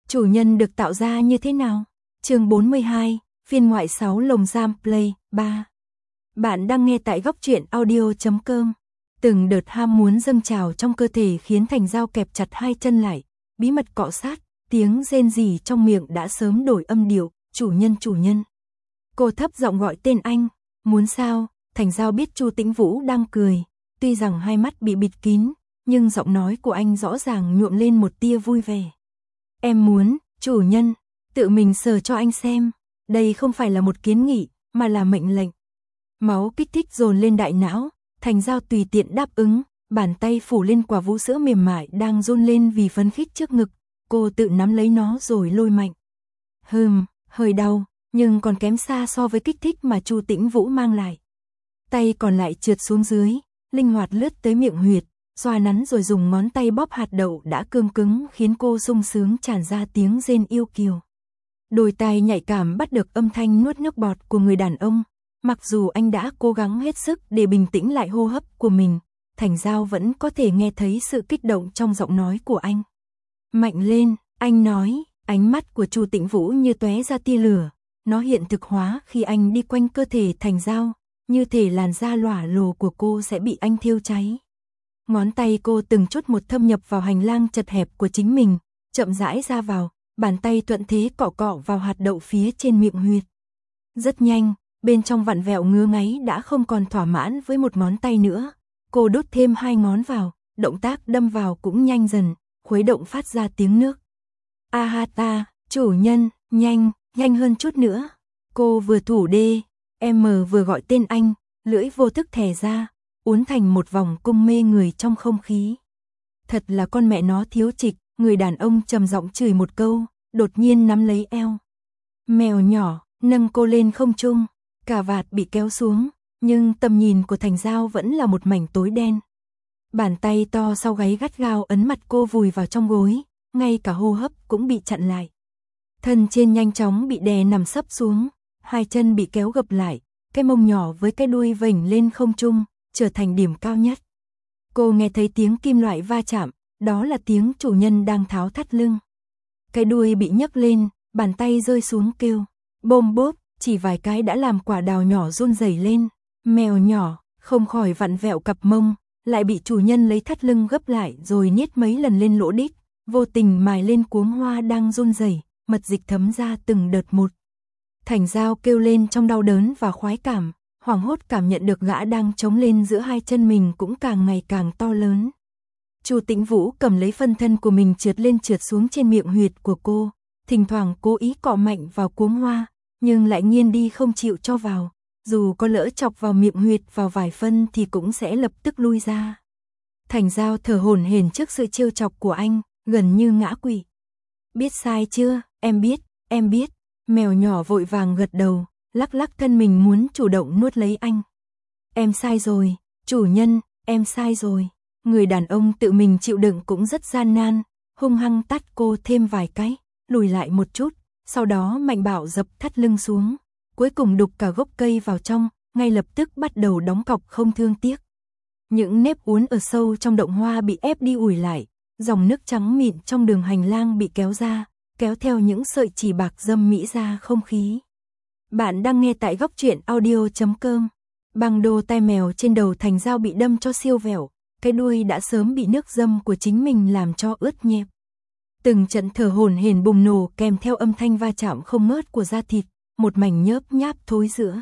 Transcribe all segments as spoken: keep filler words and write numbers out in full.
Chủ nhân được tạo ra như thế nào? Chương bốn mươi hai, phiên ngoại sáu lồng giam play ba. Bạn đang nghe tại góc truyện audio chấm com. Từng đợt ham muốn dâng trào trong cơ thể khiến Thành Giao kẹp chặt hai chân lại, bí mật cọ sát, tiếng rên rỉ trong miệng đã sớm đổi âm điệu, chủ nhân chủ nhân. Cô thấp giọng gọi tên anh, muốn sao? Thành Giao biết Chu Tĩnh Vũ đang cười, tuy rằng hai mắt bị bịt kín, nhưng giọng nói của anh rõ ràng nhuộm lên một tia vui vẻ. Em muốn, chủ nhân, tự mình sờ cho anh xem, đây không phải là một kiến nghị, mà là mệnh lệnh. Máu kích thích dồn lên đại não, Thành Giao tùy tiện đáp ứng, bàn tay phủ lên quả vú sữa mềm mại đang run lên vì phấn khích trước ngực, cô tự nắm lấy nó rồi lôi mạnh. Hừm, hơi đau, nhưng còn kém xa so với kích thích mà Chu Tĩnh Vũ mang lại. Tay còn lại trượt xuống dưới, linh hoạt lướt tới miệng huyệt, xoa nắn rồi dùng ngón tay bóp hạt đậu đã cương cứng khiến cô sung sướng tràn ra tiếng rên yêu kiều. Đôi tai nhạy cảm bắt được âm thanh nuốt nước bọt của người đàn ông, mặc dù anh đã cố gắng hết sức để bình tĩnh lại hô hấp của mình, Thành Giao vẫn có thể nghe thấy sự kích động trong giọng nói của anh. Mạnh lên, anh nói, ánh mắt của Chu Tĩnh Vũ như tóe ra tia lửa, nó hiện thực hóa khi anh đi quanh cơ thể Thành Giao, như thể làn da lỏa lồ của cô sẽ bị anh thiêu cháy. Ngón tay cô từng chút một thâm nhập vào hành lang chật hẹp của chính mình, chậm rãi ra vào, bàn tay thuận thế cọ cọ vào hạt đậu phía trên miệng huyệt. Rất nhanh, bên trong vặn vẹo ngứa ngáy đã không còn thỏa mãn với một ngón tay nữa. Cô đút thêm hai ngón vào, động tác đâm vào cũng nhanh dần, khuấy động phát ra tiếng nước. A ha ta, chủ nhân, nhanh, nhanh hơn chút nữa. Cô vừa thủ đê, em vừa gọi tên anh, lưỡi vô thức thè ra, uốn thành một vòng cung mê người trong không khí. Thật là con mẹ nó thiếu trịch, người đàn ông trầm giọng chửi một câu, đột nhiên nắm lấy eo. Mèo nhỏ, nâng cô lên không trung, cà vạt bị kéo xuống, nhưng tầm nhìn của Thành Giao vẫn là một mảnh tối đen. Bàn tay to sau gáy gắt gao ấn mặt cô vùi vào trong gối, ngay cả hô hấp cũng bị chặn lại. Thân trên nhanh chóng bị đè nằm sấp xuống, hai chân bị kéo gập lại, cái mông nhỏ với cái đuôi vểnh lên không trung, trở thành điểm cao nhất. Cô nghe thấy tiếng kim loại va chạm, đó là tiếng chủ nhân đang tháo thắt lưng. Cái đuôi bị nhấc lên, bàn tay rơi xuống kêu, bôm bốp, chỉ vài cái đã làm quả đào nhỏ run rẩy lên. Mèo nhỏ, không khỏi vặn vẹo cặp mông, lại bị chủ nhân lấy thắt lưng gấp lại rồi niết mấy lần lên lỗ đít, vô tình mài lên cuống hoa đang run rẩy, mật dịch thấm ra từng đợt một. Thành Giao kêu lên trong đau đớn và khoái cảm, hoảng hốt cảm nhận được gã đang chống lên giữa hai chân mình cũng càng ngày càng to lớn. Chu Tĩnh Vũ cầm lấy phân thân của mình trượt lên trượt xuống trên miệng huyệt của cô, thỉnh thoảng cố ý cọ mạnh vào cuống hoa, nhưng lại nghiêng đi không chịu cho vào, dù có lỡ chọc vào miệng huyệt vào vài phân thì cũng sẽ lập tức lui ra. Thành Giao thở hổn hển trước sự trêu chọc của anh, gần như ngã quỵ. Biết sai chưa, em biết, em biết. Mèo nhỏ vội vàng gật đầu, lắc lắc thân mình muốn chủ động nuốt lấy anh. Em sai rồi, chủ nhân, em sai rồi. Người đàn ông tự mình chịu đựng cũng rất gian nan, hung hăng tát cô thêm vài cái, lùi lại một chút, sau đó mạnh bạo dập thắt lưng xuống, cuối cùng đục cả gốc cây vào trong, ngay lập tức bắt đầu đóng cọc không thương tiếc. Những nếp uốn ở sâu trong động hoa bị ép đi ủi lại, dòng nước trắng mịn trong đường hành lang bị kéo ra, kéo theo những sợi chỉ bạc dâm mỹ ra không khí. Bạn đang nghe tại góc truyện audio chấm com. Bằng đồ tai mèo trên đầu Thành Giao bị đâm cho siêu vẹo, cái đuôi đã sớm bị nước dâm của chính mình làm cho ướt nhẹp. Từng trận thở hổn hển bùng nổ kèm theo âm thanh va chạm không ngớt của da thịt, một mảnh nhớp nháp thối rữa.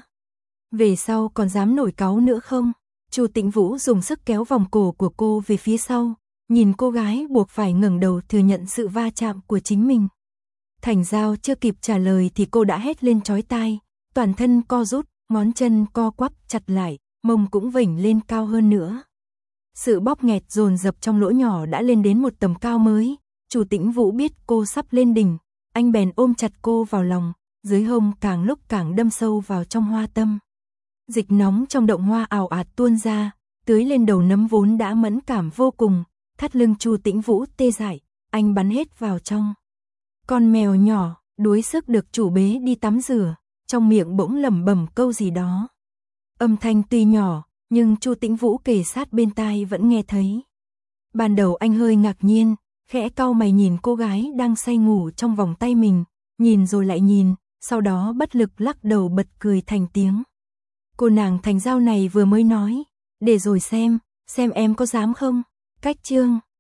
Về sau còn dám nổi cáu nữa không? Chu Tĩnh Vũ dùng sức kéo vòng cổ của cô về phía sau, nhìn cô gái buộc phải ngẩng đầu thừa nhận sự va chạm của chính mình. Thành Giao chưa kịp trả lời thì cô đã hét lên chói tai, toàn thân co rút, ngón chân co quắp chặt lại, mông cũng vểnh lên cao hơn nữa. Sự bóp nghẹt dồn dập trong lỗ nhỏ đã lên đến một tầm cao mới. Chu Tĩnh Vũ biết cô sắp lên đỉnh, anh bèn ôm chặt cô vào lòng, dưới hông càng lúc càng đâm sâu vào trong hoa tâm. Dịch nóng trong động hoa ào ạt tuôn ra, tưới lên đầu nấm vốn đã mẫn cảm vô cùng, thắt lưng Chu Tĩnh Vũ tê dại, anh bắn hết vào trong. Con mèo nhỏ, đuối sức được chủ bế đi tắm rửa, trong miệng bỗng lẩm bẩm câu gì đó. Âm thanh tuy nhỏ, nhưng Chu Tĩnh Vũ kề sát bên tai vẫn nghe thấy. Ban đầu anh hơi ngạc nhiên, khẽ cau mày nhìn cô gái đang say ngủ trong vòng tay mình, nhìn rồi lại nhìn, sau đó bất lực lắc đầu bật cười thành tiếng. Cô nàng thành dao này vừa mới nói, để rồi xem, xem em có dám không, cách chương.